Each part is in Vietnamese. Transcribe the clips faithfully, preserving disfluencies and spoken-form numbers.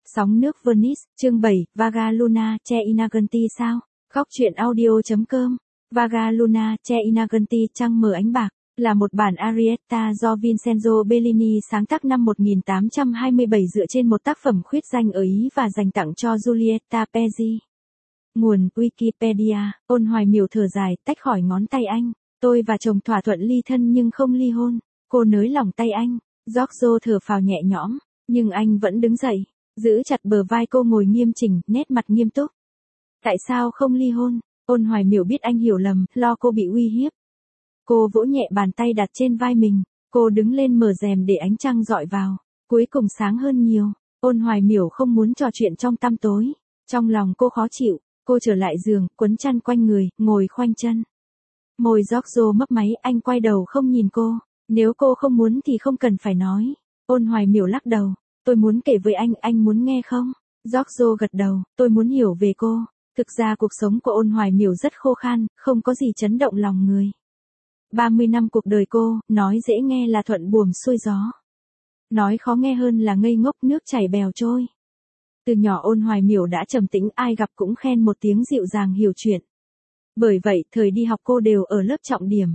Sóng nước Venice, chương bảy, Vaga Luna, Che Inaganti sao? Góc truyện audio.com. Vaga Luna, Che Inaganti, trăng mờ ánh bạc, là một bản arietta do Vincenzo Bellini sáng tác năm một nghìn tám trăm hai mươi bảy dựa trên một tác phẩm khuyết danh ở Ý và dành tặng cho Giulietta Pezzi. Nguồn Wikipedia. Ôn Hoài Miểu thở dài, tách khỏi ngón tay anh. Tôi và chồng thỏa thuận ly thân nhưng không ly hôn. Cô nới lỏng tay anh. Giorgio thở phào nhẹ nhõm, nhưng anh vẫn đứng dậy, giữ chặt bờ vai cô ngồi nghiêm chỉnh, nét mặt nghiêm túc. Tại sao không ly hôn? Ôn Hoài Miểu biết anh hiểu lầm, lo cô bị uy hiếp. Cô vỗ nhẹ bàn tay đặt trên vai mình. Cô đứng lên mở rèm để ánh trăng dọi vào. Cuối cùng sáng hơn nhiều. Ôn Hoài Miểu không muốn trò chuyện trong tăm tối. Trong lòng cô khó chịu. Cô trở lại giường, quấn chăn quanh người, ngồi khoanh chân. Môi Giorgio mấp máy, anh quay đầu không nhìn cô. Nếu cô không muốn thì không cần phải nói. Ôn Hoài Miểu lắc đầu. Tôi muốn kể với anh, anh muốn nghe không? Giorgio gật đầu, tôi muốn hiểu về cô. Thực ra cuộc sống của Ôn Hoài Miểu rất khô khan, không có gì chấn động lòng người. ba mươi năm cuộc đời cô, nói dễ nghe là thuận buồm xuôi gió. Nói khó nghe hơn là ngây ngốc nước chảy bèo trôi. Từ nhỏ Ôn Hoài Miểu đã trầm tĩnh, ai gặp cũng khen một tiếng dịu dàng hiểu chuyện. Bởi vậy, thời đi học cô đều ở lớp trọng điểm.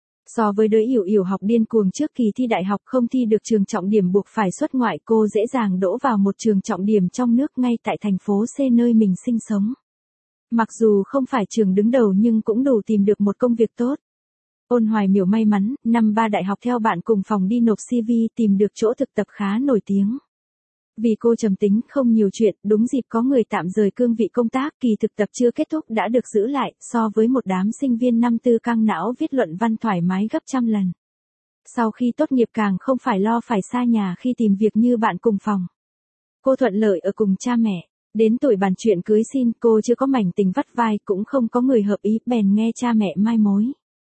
So với đứa Yểu Yểu học điên cuồng trước kỳ thi đại học không thi được trường trọng điểm buộc phải xuất ngoại, cô dễ dàng đỗ vào một trường trọng điểm trong nước ngay tại thành phố C nơi mình sinh sống. Mặc dù không phải trường đứng đầu nhưng cũng đủ tìm được một công việc tốt. Ôn Hoài Miểu may mắn, năm ba đại học theo bạn cùng phòng đi nộp xê vê tìm được chỗ thực tập khá nổi tiếng. Vì cô trầm tính không nhiều chuyện, đúng dịp có người tạm rời cương vị công tác, kỳ thực tập chưa kết thúc đã được giữ lại, so với một đám sinh viên năm tư căng não viết luận văn thoải mái gấp trăm lần. Sau khi tốt nghiệp càng không phải lo phải xa nhà khi tìm việc như bạn cùng phòng. Cô thuận lợi ở cùng cha mẹ, đến tuổi bàn chuyện cưới xin cô chưa có mảnh tình vắt vai cũng không có người hợp ý bèn nghe cha mẹ mai mối.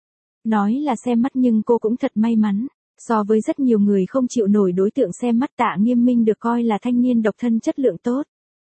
Nói là xem mắt nhưng cô cũng thật may mắn. So với rất nhiều người không chịu nổi đối tượng xem mắt, Tạ Nghiêm Minh được coi là thanh niên độc thân chất lượng tốt.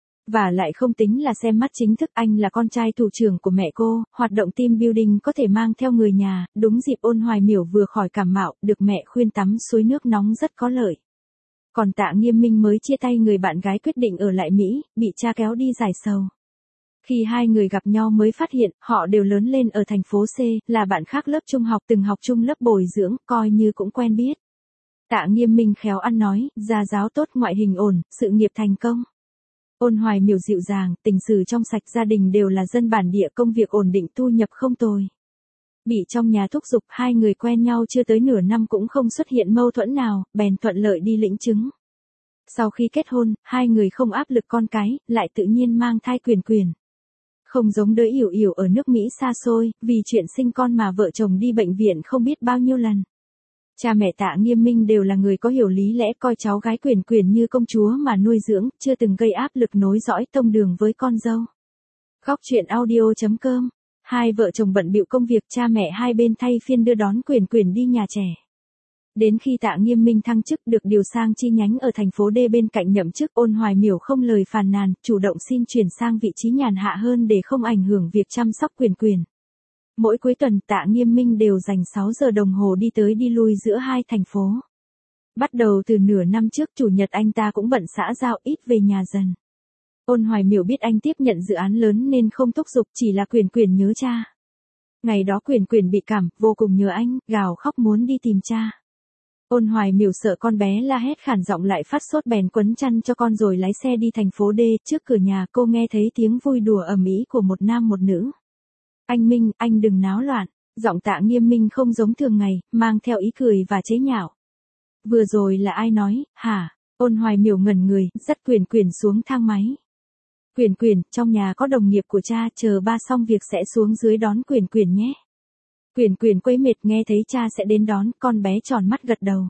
Và lại không tính là xem mắt chính thức, anh là con trai thủ trưởng của mẹ cô, hoạt động team building có thể mang theo người nhà, đúng dịp Ôn Hoài Miểu vừa khỏi cảm mạo, được mẹ khuyên tắm suối nước nóng rất có lợi. Còn Tạ Nghiêm Minh mới chia tay người bạn gái quyết định ở lại Mỹ, bị cha kéo đi giải sầu. Khi hai người gặp nhau mới phát hiện, họ đều lớn lên ở thành phố C, là bạn khác lớp trung học, từng học chung lớp bồi dưỡng, coi như cũng quen biết. Tạ Nghiêm Minh khéo ăn nói, gia giáo tốt, ngoại hình ổn, sự nghiệp thành công. Ôn Hoài Miểu dịu dàng, tình sử trong sạch, gia đình đều là dân bản địa, công việc ổn định, thu nhập không tồi. Bị trong nhà thúc giục, hai người quen nhau chưa tới nửa năm cũng không xuất hiện mâu thuẫn nào, bèn thuận lợi đi lĩnh chứng. Sau khi kết hôn, hai người không áp lực con cái, lại tự nhiên mang thai Quyền Quyền. Không giống đứa Yểu Yểu ở nước Mỹ xa xôi, vì chuyện sinh con mà vợ chồng đi bệnh viện không biết bao nhiêu lần. Cha mẹ Tạ Nghiêm Minh đều là người có hiểu lý lẽ, coi cháu gái Quyền Quyền như công chúa mà nuôi dưỡng, chưa từng gây áp lực nối dõi tông đường với con dâu. Góc truyện audio.com. Hai vợ chồng bận bịu công việc, cha mẹ hai bên thay phiên đưa đón Quyền Quyền đi nhà trẻ. Đến khi Tạ Nghiêm Minh thăng chức được điều sang chi nhánh ở thành phố D bên cạnh nhậm chức, Ôn Hoài Miểu không lời phàn nàn, chủ động xin chuyển sang vị trí nhàn hạ hơn để không ảnh hưởng việc chăm sóc Quyền Quyền. Mỗi cuối tuần Tạ Nghiêm Minh đều dành sáu giờ đồng hồ đi tới đi lui giữa hai thành phố. Bắt đầu từ nửa năm trước, chủ nhật anh ta cũng bận xã giao, ít về nhà dần. Ôn Hoài Miểu biết anh tiếp nhận dự án lớn nên không thúc giục, chỉ là Quyền Quyền nhớ cha. Ngày đó Quyền Quyền bị cảm, vô cùng nhớ anh, gào khóc muốn đi tìm cha. Ôn Hoài Miểu sợ con bé la hét khản giọng lại phát sốt bèn quấn chăn cho con rồi lái xe đi thành phố D. Trước cửa nhà cô nghe thấy tiếng vui đùa ầm ĩ của một nam một nữ. Anh Minh, anh đừng náo loạn. Giọng Tạ Nghiêm Minh không giống thường ngày, mang theo ý cười và chế nhạo. Vừa rồi là ai nói, hả? Ôn Hoài Miểu ngẩn người, dắt Quyền Quyền xuống thang máy. Quyền Quyền, trong nhà có đồng nghiệp của cha, chờ ba xong việc sẽ xuống dưới đón Quyền Quyền nhé. Quyền Quyền quấy mệt nghe thấy cha sẽ đến đón, con bé tròn mắt gật đầu.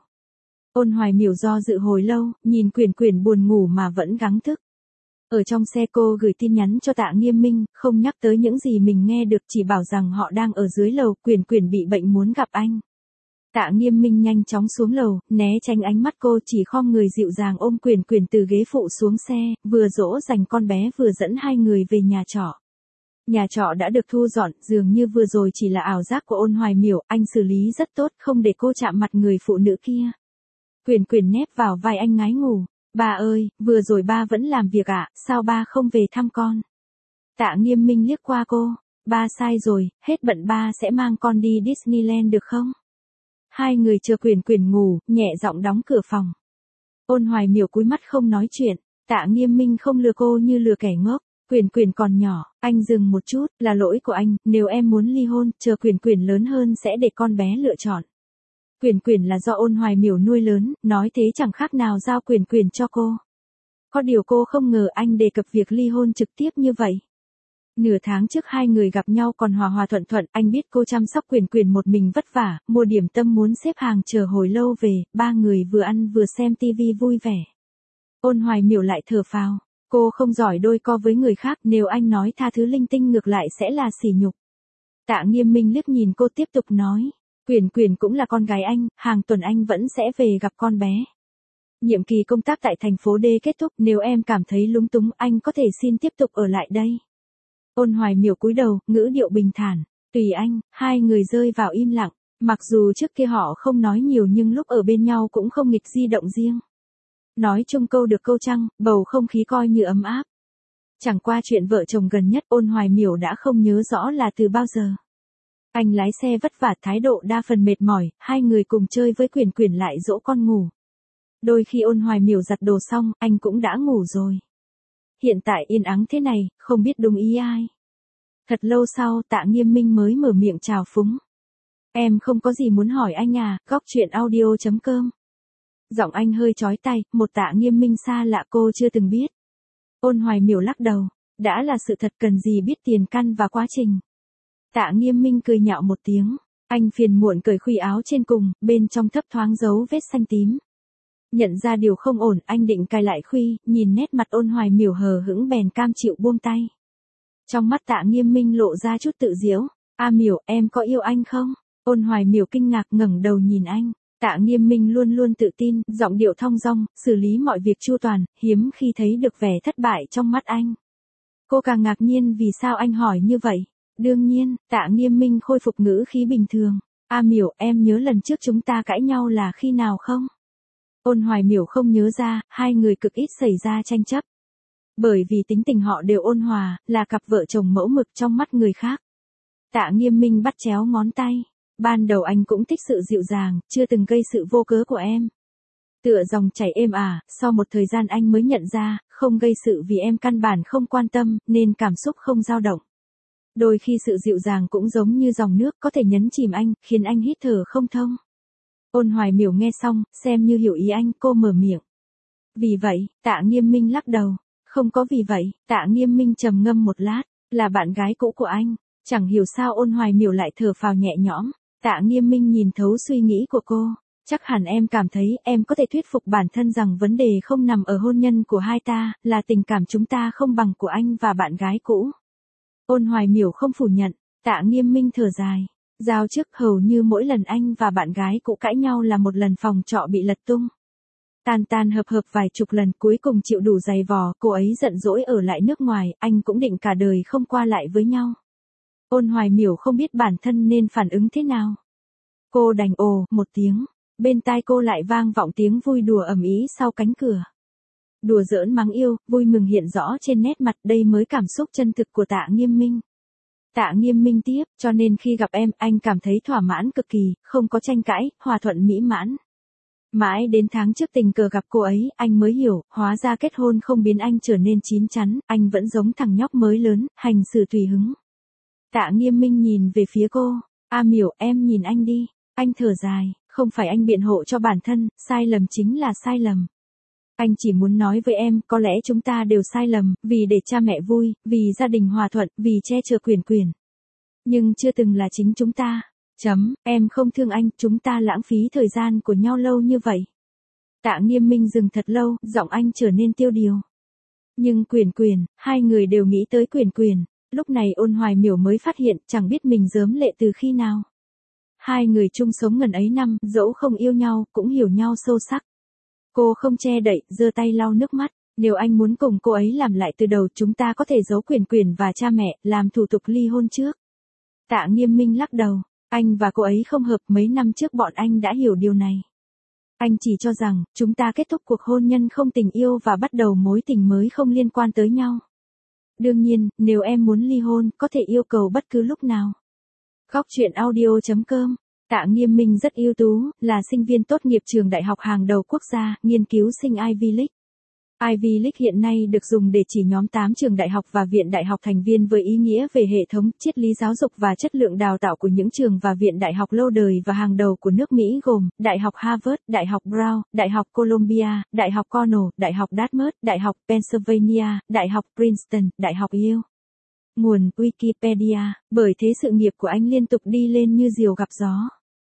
Ôn Hoài Miểu do dự hồi lâu, nhìn Quyền Quyền buồn ngủ mà vẫn gắng thức. Ở trong xe cô gửi tin nhắn cho Tạ Nghiêm Minh, không nhắc tới những gì mình nghe được, chỉ bảo rằng họ đang ở dưới lầu, Quyền Quyền bị bệnh muốn gặp anh. Tạ Nghiêm Minh nhanh chóng xuống lầu, né tránh ánh mắt cô, chỉ khom người dịu dàng ôm Quyền Quyền từ ghế phụ xuống xe, vừa dỗ dành con bé vừa dẫn hai người về nhà trọ. Nhà trọ đã được thu dọn, dường như vừa rồi chỉ là ảo giác của Ôn Hoài Miểu, anh xử lý rất tốt, không để cô chạm mặt người phụ nữ kia. Quyền Quyền nép vào vai anh ngái ngủ. Ba ơi, vừa rồi ba vẫn làm việc ạ, sao ba không về thăm con? Tạ Nghiêm Minh liếc qua cô, ba sai rồi, hết bận ba sẽ mang con đi Disneyland được không? Hai người chờ Quyền Quyền ngủ, nhẹ giọng đóng cửa phòng. Ôn Hoài Miểu cúi mắt không nói chuyện, Tạ Nghiêm Minh không lừa cô như lừa kẻ ngốc. Quyền Quyền còn nhỏ, anh dừng một chút, là lỗi của anh, nếu em muốn ly hôn, chờ Quyền Quyền lớn hơn sẽ để con bé lựa chọn. Quyền Quyền là do Ôn Hoài Miểu nuôi lớn, nói thế chẳng khác nào giao Quyền Quyền cho cô. Có điều cô không ngờ anh đề cập việc ly hôn trực tiếp như vậy. Nửa tháng trước hai người gặp nhau còn hòa hòa thuận thuận, anh biết cô chăm sóc Quyền Quyền một mình vất vả, mua điểm tâm muốn xếp hàng chờ hồi lâu về, ba người vừa ăn vừa xem tivi vui vẻ. Ôn Hoài Miểu lại thở phào, cô không giỏi đôi co với người khác, nếu anh nói tha thứ linh tinh ngược lại sẽ là sỉ nhục. Tạ Nghiêm Minh liếc nhìn cô tiếp tục nói, Quyền Quyền cũng là con gái anh, hàng tuần anh vẫn sẽ về gặp con bé. Nhiệm kỳ công tác tại thành phố D kết thúc, nếu em cảm thấy lúng túng anh có thể xin tiếp tục ở lại đây. Ôn Hoài Miểu cúi đầu, ngữ điệu bình thản, tùy anh. Hai người rơi vào im lặng, mặc dù trước kia họ không nói nhiều nhưng lúc ở bên nhau cũng không nghịch di động riêng. Nói chung câu được câu trăng, bầu không khí coi như ấm áp. Chẳng qua chuyện vợ chồng gần nhất Ôn Hoài Miểu đã không nhớ rõ là từ bao giờ. Anh lái xe vất vả, thái độ đa phần mệt mỏi, hai người cùng chơi với Quyền Quyền lại dỗ con ngủ. Đôi khi Ôn Hoài Miểu giặt đồ xong, anh cũng đã ngủ rồi. Hiện tại yên ắng thế này, không biết đúng ý ai. Thật lâu sau Tạ Nghiêm Minh mới mở miệng chào phúng. Em không có gì muốn hỏi anh à, góc chuyện audio chấm com. Giọng anh hơi chói tai, một Tạ Nghiêm Minh xa lạ cô chưa từng biết. Ôn Hoài Miểu lắc đầu, đã là sự thật cần gì biết tiền căn và quá trình. Tạ Nghiêm Minh cười nhạo một tiếng, anh phiền muộn cởi khuy áo trên cùng, bên trong thấp thoáng dấu vết xanh tím. Nhận ra điều không ổn, anh định cài lại khuy, nhìn nét mặt Ôn Hoài Miểu hờ hững bèn cam chịu buông tay. Trong mắt Tạ Nghiêm Minh lộ ra chút tự giễu, "A Miểu, em có yêu anh không?" Ôn Hoài Miểu kinh ngạc ngẩng đầu nhìn anh. Tạ Nghiêm Minh luôn luôn tự tin, giọng điệu thong dong, xử lý mọi việc chu toàn, hiếm khi thấy được vẻ thất bại trong mắt anh. Cô càng ngạc nhiên vì sao anh hỏi như vậy. Đương nhiên, Tạ Nghiêm Minh khôi phục ngữ khí bình thường. "A Miểu, em nhớ lần trước chúng ta cãi nhau là khi nào không?" Ôn Hoài Miểu không nhớ ra, hai người cực ít xảy ra tranh chấp. Bởi vì tính tình họ đều ôn hòa, là cặp vợ chồng mẫu mực trong mắt người khác. Tạ Nghiêm Minh bắt chéo ngón tay. Ban đầu anh cũng thích sự dịu dàng, chưa từng gây sự vô cớ của em. Tựa dòng chảy êm ả, sau một thời gian anh mới nhận ra, không gây sự vì em căn bản không quan tâm, nên cảm xúc không dao động. Đôi khi sự dịu dàng cũng giống như dòng nước có thể nhấn chìm anh, khiến anh hít thở không thông. Ôn Hoài Miểu nghe xong, xem như hiểu ý anh, cô mở miệng. Vì vậy, Tạ Nghiêm Minh lắc đầu. Không có vì vậy, Tạ Nghiêm Minh trầm ngâm một lát, là bạn gái cũ của anh. Chẳng hiểu sao Ôn Hoài Miểu lại thở phào nhẹ nhõm. Tạ Nghiêm Minh nhìn thấu suy nghĩ của cô. Chắc hẳn em cảm thấy em có thể thuyết phục bản thân rằng vấn đề không nằm ở hôn nhân của hai ta, là tình cảm chúng ta không bằng của anh và bạn gái cũ. Ôn Hoài Miểu không phủ nhận, Tạ Nghiêm Minh thở dài. Giao trước hầu như mỗi lần anh và bạn gái cũ cãi nhau là một lần phòng trọ bị lật tung. Tan tan hợp hợp vài chục lần cuối cùng chịu đủ dày vò, cô ấy giận dỗi ở lại nước ngoài, anh cũng định cả đời không qua lại với nhau. Ôn Hoài Miểu không biết bản thân nên phản ứng thế nào. Cô đành ồ một tiếng, bên tai cô lại vang vọng tiếng vui đùa ầm ĩ sau cánh cửa. Đùa giỡn mắng yêu, vui mừng hiện rõ trên nét mặt, đây mới cảm xúc chân thực của Tạ Nghiêm Minh. Tạ Nghiêm Minh tiếp, cho nên khi gặp em, anh cảm thấy thỏa mãn cực kỳ, không có tranh cãi, hòa thuận mỹ mãn. Mãi đến tháng trước tình cờ gặp cô ấy, anh mới hiểu, hóa ra kết hôn không biến anh trở nên chín chắn, anh vẫn giống thằng nhóc mới lớn, hành xử tùy hứng. Tạ Nghiêm Minh nhìn về phía cô, A Miểu, em nhìn anh đi. Anh thở dài, không phải anh biện hộ cho bản thân, sai lầm chính là sai lầm. Anh chỉ muốn nói với em, có lẽ chúng ta đều sai lầm, vì để cha mẹ vui, vì gia đình hòa thuận, vì che chở Quyền Quyền. Nhưng chưa từng là chính chúng ta. Chấm, em không thương anh, chúng ta lãng phí thời gian của nhau lâu như vậy. Tạ Nghiêm Minh dừng thật lâu, giọng anh trở nên tiêu điều. Nhưng Quyền Quyền, hai người đều nghĩ tới Quyền Quyền. Lúc này Ôn Hoài Miểu mới phát hiện, chẳng biết mình rớm lệ từ khi nào. Hai người chung sống ngần ấy năm, dẫu không yêu nhau, cũng hiểu nhau sâu sắc. Cô không che đậy, giơ tay lau nước mắt. Nếu anh muốn cùng cô ấy làm lại từ đầu, chúng ta có thể giấu Quyền Quyền và cha mẹ, làm thủ tục ly hôn trước. Tạ Nghiêm Minh lắc đầu. Anh và cô ấy không hợp, mấy năm trước bọn anh đã hiểu điều này. Anh chỉ cho rằng, chúng ta kết thúc cuộc hôn nhân không tình yêu và bắt đầu mối tình mới không liên quan tới nhau. Đương nhiên, nếu em muốn ly hôn, có thể yêu cầu bất cứ lúc nào. Góc truyện audio chấm com. Tạ Nghiêm Minh rất ưu tú, là sinh viên tốt nghiệp trường đại học hàng đầu quốc gia, nghiên cứu sinh Ivy League. Ivy League hiện nay được dùng để chỉ nhóm tám trường đại học và viện đại học thành viên với ý nghĩa về hệ thống, triết lý giáo dục và chất lượng đào tạo của những trường và viện đại học lâu đời và hàng đầu của nước Mỹ gồm, Đại học Harvard, Đại học Brown, Đại học Columbia, Đại học Cornell, Đại học Dartmouth, Đại học Pennsylvania, Đại học Princeton, Đại học Yale. Nguồn Wikipedia, bởi thế sự nghiệp của anh liên tục đi lên như diều gặp gió.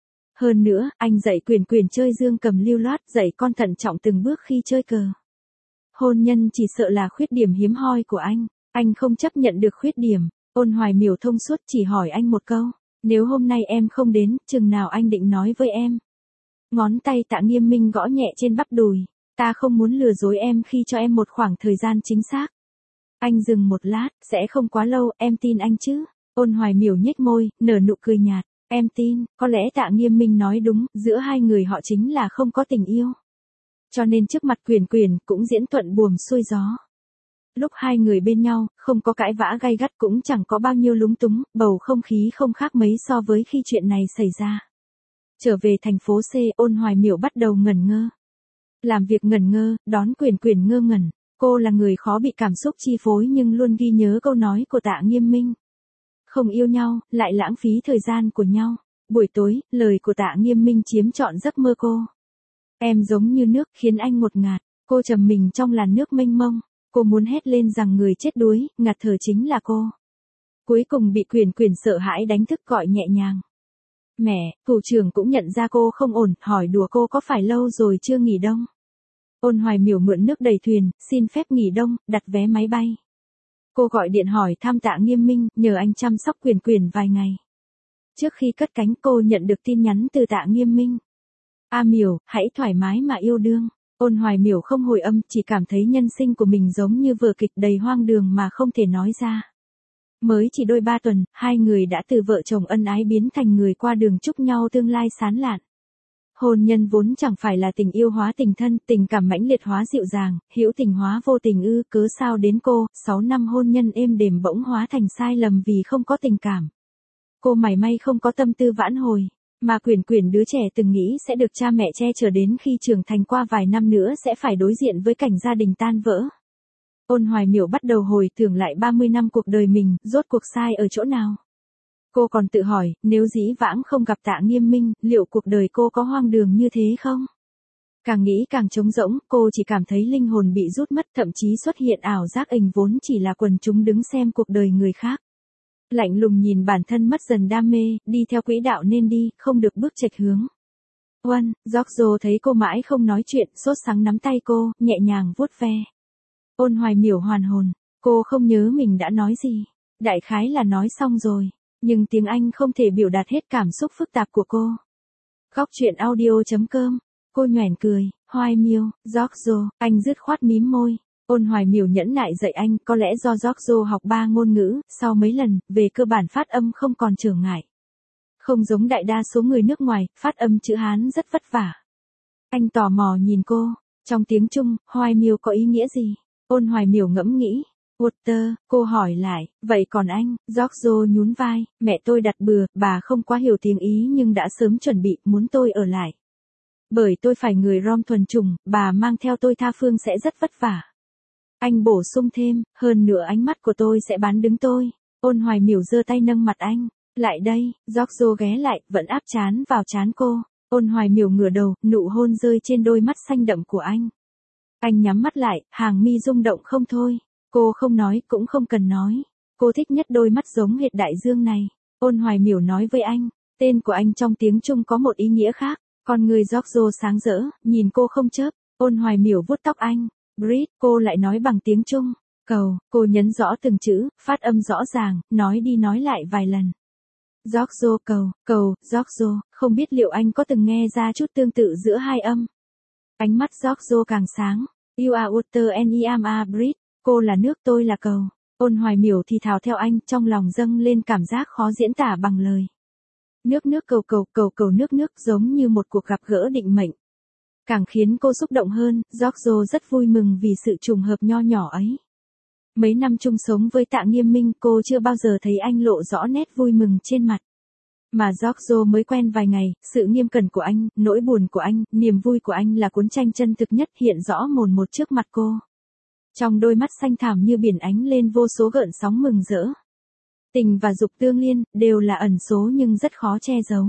Hơn nữa, anh dạy Quyền Quyền chơi dương cầm lưu loát, dạy con thận trọng từng bước khi chơi cờ. Hôn nhân chỉ sợ là khuyết điểm hiếm hoi của anh, anh không chấp nhận được khuyết điểm. Ôn Hoài Miểu thông suốt chỉ hỏi anh một câu, nếu hôm nay em không đến, chừng nào anh định nói với em. Ngón tay Tạ Nghiêm Minh gõ nhẹ trên bắp đùi, ta không muốn lừa dối em khi cho em một khoảng thời gian chính xác. Anh dừng một lát, sẽ không quá lâu, em tin anh chứ? Ôn Hoài Miểu nhếch môi, nở nụ cười nhạt, em tin, có lẽ Tạ Nghiêm Minh nói đúng, giữa hai người họ chính là không có tình yêu. Cho nên trước mặt Quyền Quyền cũng diễn thuận buồm xuôi gió. Lúc hai người bên nhau, không có cãi vã gay gắt cũng chẳng có bao nhiêu lúng túng, bầu không khí không khác mấy so với khi chuyện này xảy ra. Trở về thành phố C, Ôn Hoài Miểu bắt đầu ngẩn ngơ. Làm việc ngẩn ngơ, đón Quyền Quyền ngơ ngẩn. Cô là người khó bị cảm xúc chi phối nhưng luôn ghi nhớ câu nói của Tạ Nghiêm Minh. Không yêu nhau, lại lãng phí thời gian của nhau. Buổi tối, lời của Tạ Nghiêm Minh chiếm trọn giấc mơ cô. Em giống như nước khiến anh ngột ngạt, cô trầm mình trong làn nước mênh mông, cô muốn hét lên rằng người chết đuối, ngạt thở chính là cô. Cuối cùng bị Quyền Quyền sợ hãi đánh thức gọi nhẹ nhàng. Mẹ, thủ trưởng cũng nhận ra cô không ổn, hỏi đùa cô có phải lâu rồi chưa nghỉ đông. Ôn Hoài Miểu mượn nước đầy thuyền, xin phép nghỉ đông, đặt vé máy bay. Cô gọi điện hỏi thăm Tạ Nghiêm Minh, nhờ anh chăm sóc Quyền Quyền vài ngày. Trước khi cất cánh cô nhận được tin nhắn từ Tạ Nghiêm Minh. A Miểu, hãy thoải mái mà yêu đương. Ôn Hoài Miểu không hồi âm, chỉ cảm thấy nhân sinh của mình giống như vở kịch đầy hoang đường mà không thể nói ra. Mới chỉ đôi ba tuần, hai người đã từ vợ chồng ân ái biến thành người qua đường chúc nhau tương lai sáng lạn. Hôn nhân vốn chẳng phải là tình yêu hóa tình thân, tình cảm mãnh liệt hóa dịu dàng, hữu tình hóa vô tình ư, cớ sao đến cô, sáu năm hôn nhân êm đềm bỗng hóa thành sai lầm vì không có tình cảm. Cô mảy may không có tâm tư vãn hồi, mà Quyền Quyền đứa trẻ từng nghĩ sẽ được cha mẹ che chở đến khi trưởng thành qua vài năm nữa sẽ phải đối diện với cảnh gia đình tan vỡ. Ôn Hoài Miểu bắt đầu hồi tưởng lại ba mươi năm cuộc đời mình, rốt cuộc sai ở chỗ nào. Cô còn tự hỏi, nếu dĩ vãng không gặp Tạ Nghiêm Minh, liệu cuộc đời cô có hoang đường như thế không? Càng nghĩ càng trống rỗng, cô chỉ cảm thấy linh hồn bị rút mất, thậm chí xuất hiện ảo giác ảnh vốn chỉ là quần chúng đứng xem cuộc đời người khác. Lạnh lùng nhìn bản thân mất dần đam mê, đi theo quỹ đạo nên đi, không được bước chệch hướng. Oan, Giorgio thấy cô mãi không nói chuyện, sốt sắng nắm tay cô, nhẹ nhàng vuốt ve. Ôn Hoài Miểu hoàn hồn, cô không nhớ mình đã nói gì. Đại khái là nói xong rồi. Nhưng tiếng Anh không thể biểu đạt hết cảm xúc phức tạp của cô. Góc truyện audio chấm com. Cô nhoẻn cười, Hoài Miểu, Giorgio, anh dứt khoát mím môi. Ôn Hoài Miểu nhẫn nại dạy anh, có lẽ do Giorgio học ba ngôn ngữ, sau mấy lần, về cơ bản phát âm không còn trở ngại. Không giống đại đa số người nước ngoài, phát âm chữ Hán rất vất vả. Anh tò mò nhìn cô, trong tiếng Trung, Hoài Miểu có ý nghĩa gì? Ôn Hoài Miểu ngẫm nghĩ. Walter, cô hỏi lại, vậy còn anh? Giorgio nhún vai, mẹ tôi đặt bừa, bà không quá hiểu tiếng Ý nhưng đã sớm chuẩn bị, muốn tôi ở lại. Bởi tôi phải người Rom thuần chủng, bà mang theo tôi tha phương sẽ rất vất vả. Anh bổ sung thêm, hơn nữa ánh mắt của tôi sẽ bán đứng tôi. Ôn Hoài Miểu giơ tay nâng mặt anh. Lại đây, Giorgio ghé lại, vẫn áp trán vào trán cô. Ôn Hoài Miểu ngửa đầu, nụ hôn rơi trên đôi mắt xanh đậm của anh. Anh nhắm mắt lại, hàng mi rung động không thôi. Cô không nói, cũng không cần nói. Cô thích nhất đôi mắt giống hệt đại dương này. Ôn Hoài Miểu nói với anh. Tên của anh trong tiếng Trung có một ý nghĩa khác. Con người Giorgio sáng rỡ, nhìn cô không chớp. Ôn Hoài Miểu vuốt tóc anh. Brit, cô lại nói bằng tiếng Trung. Cầu, cô nhấn rõ từng chữ, phát âm rõ ràng, nói đi nói lại vài lần. Giorgio cầu, cầu, Giorgio, không biết liệu anh có từng nghe ra chút tương tự giữa hai âm. Ánh mắt Giorgio càng sáng. You are water and I am a bridge. Cô là nước, tôi là cầu. Ôn Hoài Miểu thì thào theo anh, trong lòng dâng lên cảm giác khó diễn tả bằng lời. Nước nước cầu cầu cầu cầu nước nước giống như một cuộc gặp gỡ định mệnh. Càng khiến cô xúc động hơn, George rất vui mừng vì sự trùng hợp nho nhỏ ấy. Mấy năm chung sống với Tạ Nghiêm Minh, cô chưa bao giờ thấy anh lộ rõ nét vui mừng trên mặt. Mà George mới quen vài ngày, sự nghiêm cẩn của anh, nỗi buồn của anh, niềm vui của anh là cuốn tranh chân thực nhất hiện rõ mồn một trước mặt cô. Trong đôi mắt xanh thẳm như biển ánh lên vô số gợn sóng mừng rỡ. Tình và dục tương liên, đều là ẩn số nhưng rất khó che giấu.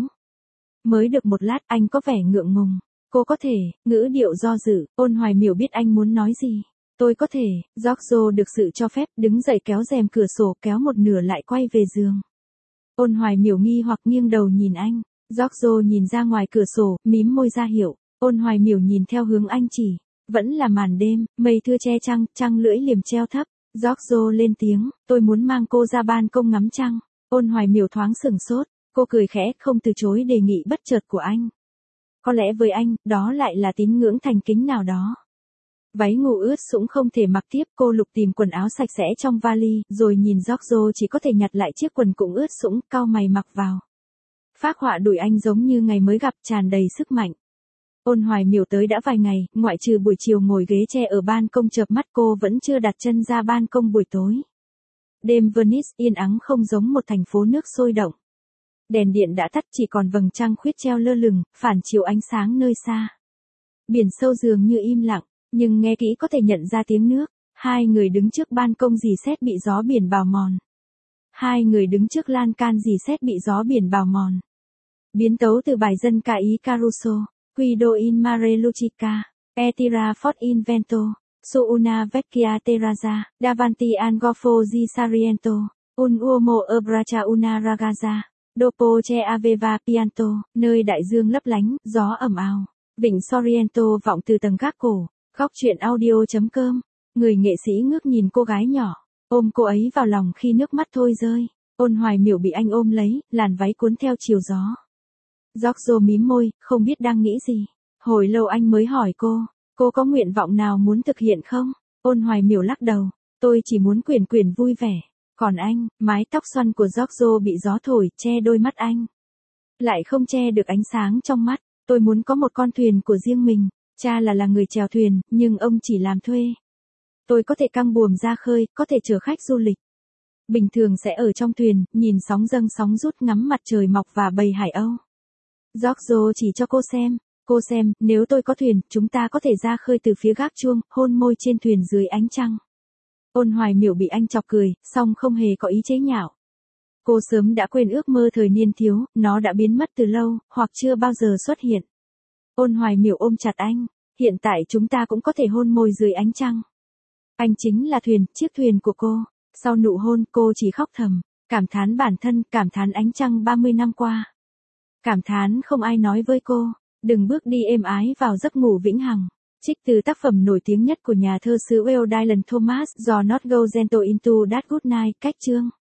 Mới được một lát, anh có vẻ ngượng ngùng. Cô có thể, ngữ điệu do dự, Ôn Hoài Miểu biết anh muốn nói gì. Tôi có thể, George được sự cho phép, đứng dậy kéo rèm cửa sổ, kéo một nửa lại quay về giường. Ôn Hoài Miểu nghi hoặc nghiêng đầu nhìn anh. George nhìn ra ngoài cửa sổ, mím môi ra hiệu. Ôn Hoài Miểu nhìn theo hướng anh chỉ. Vẫn là màn đêm, mây thưa che trăng, trăng lưỡi liềm treo thấp. George lên tiếng, tôi muốn mang cô ra ban công ngắm trăng. Ôn Hoài Miểu thoáng sửng sốt, cô cười khẽ, không từ chối đề nghị bất chợt của anh. Có lẽ với anh, đó lại là tín ngưỡng thành kính nào đó. Váy ngủ ướt sũng không thể mặc tiếp, cô lục tìm quần áo sạch sẽ trong vali, rồi nhìn George chỉ có thể nhặt lại chiếc quần cũng ướt sũng, cau mày mặc vào. Phác họa đuổi anh giống như ngày mới gặp, tràn đầy sức mạnh. Ôn Hoài Miểu tới đã vài ngày, ngoại trừ buổi chiều ngồi ghế tre ở ban công chợp mắt, cô vẫn chưa đặt chân ra ban công buổi tối. Đêm Venice yên ắng không giống một thành phố nước sôi động. Đèn điện đã tắt, chỉ còn vầng trăng khuyết treo lơ lửng, phản chiếu ánh sáng nơi xa. Biển sâu dường như im lặng, nhưng nghe kỹ có thể nhận ra tiếng nước. Hai người đứng trước ban công rỉ sét bị gió biển bào mòn. Hai người đứng trước lan can rỉ sét bị gió biển bào mòn. Biến tấu từ bài dân ca ý Caruso. Guido in mare lucica, e tira fort in vento, su una vecchia terrazza, davanti al goffo di Sariento, un uomo abbraccia una ragazza, dopo che aveva pianto, nơi đại dương lấp lánh, gió ẩm ào. Vịnh Sorrento vọng từ tầng gác cổ. Góc truyện audio chấm com. Người nghệ sĩ ngước nhìn cô gái nhỏ, ôm cô ấy vào lòng khi nước mắt thôi rơi. Ôn Hoài Miểu bị anh ôm lấy, làn váy cuốn theo chiều gió. George mím môi, không biết đang nghĩ gì. Hồi lâu anh mới hỏi cô, cô có nguyện vọng nào muốn thực hiện không? Ôn Hoài Miểu lắc đầu, tôi chỉ muốn quyển quyển vui vẻ. Còn anh, mái tóc xoăn của George bị gió thổi, che đôi mắt anh. Lại không che được ánh sáng trong mắt, tôi muốn có một con thuyền của riêng mình. Cha là là người chèo thuyền, nhưng ông chỉ làm thuê. Tôi có thể căng buồm ra khơi, có thể chở khách du lịch. Bình thường sẽ ở trong thuyền, nhìn sóng dâng sóng rút, ngắm mặt trời mọc và bầy hải âu. George chỉ cho cô xem, cô xem, nếu tôi có thuyền, chúng ta có thể ra khơi từ phía gác chuông, hôn môi trên thuyền dưới ánh trăng. Ôn Hoài Miểu bị anh chọc cười, song không hề có ý chế nhạo. Cô sớm đã quên ước mơ thời niên thiếu, nó đã biến mất từ lâu, hoặc chưa bao giờ xuất hiện. Ôn Hoài Miểu ôm chặt anh, hiện tại chúng ta cũng có thể hôn môi dưới ánh trăng. Anh chính là thuyền, chiếc thuyền của cô. Sau nụ hôn, cô chỉ khóc thầm, cảm thán bản thân, cảm thán ánh trăng ba mươi năm qua. Cảm thán không ai nói với cô, đừng bước đi êm ái vào giấc ngủ vĩnh hằng. Trích từ tác phẩm nổi tiếng nhất của nhà thơ xứ Wales Dylan Thomas, Do Not Go Gentle Into That Good Night, cách chương.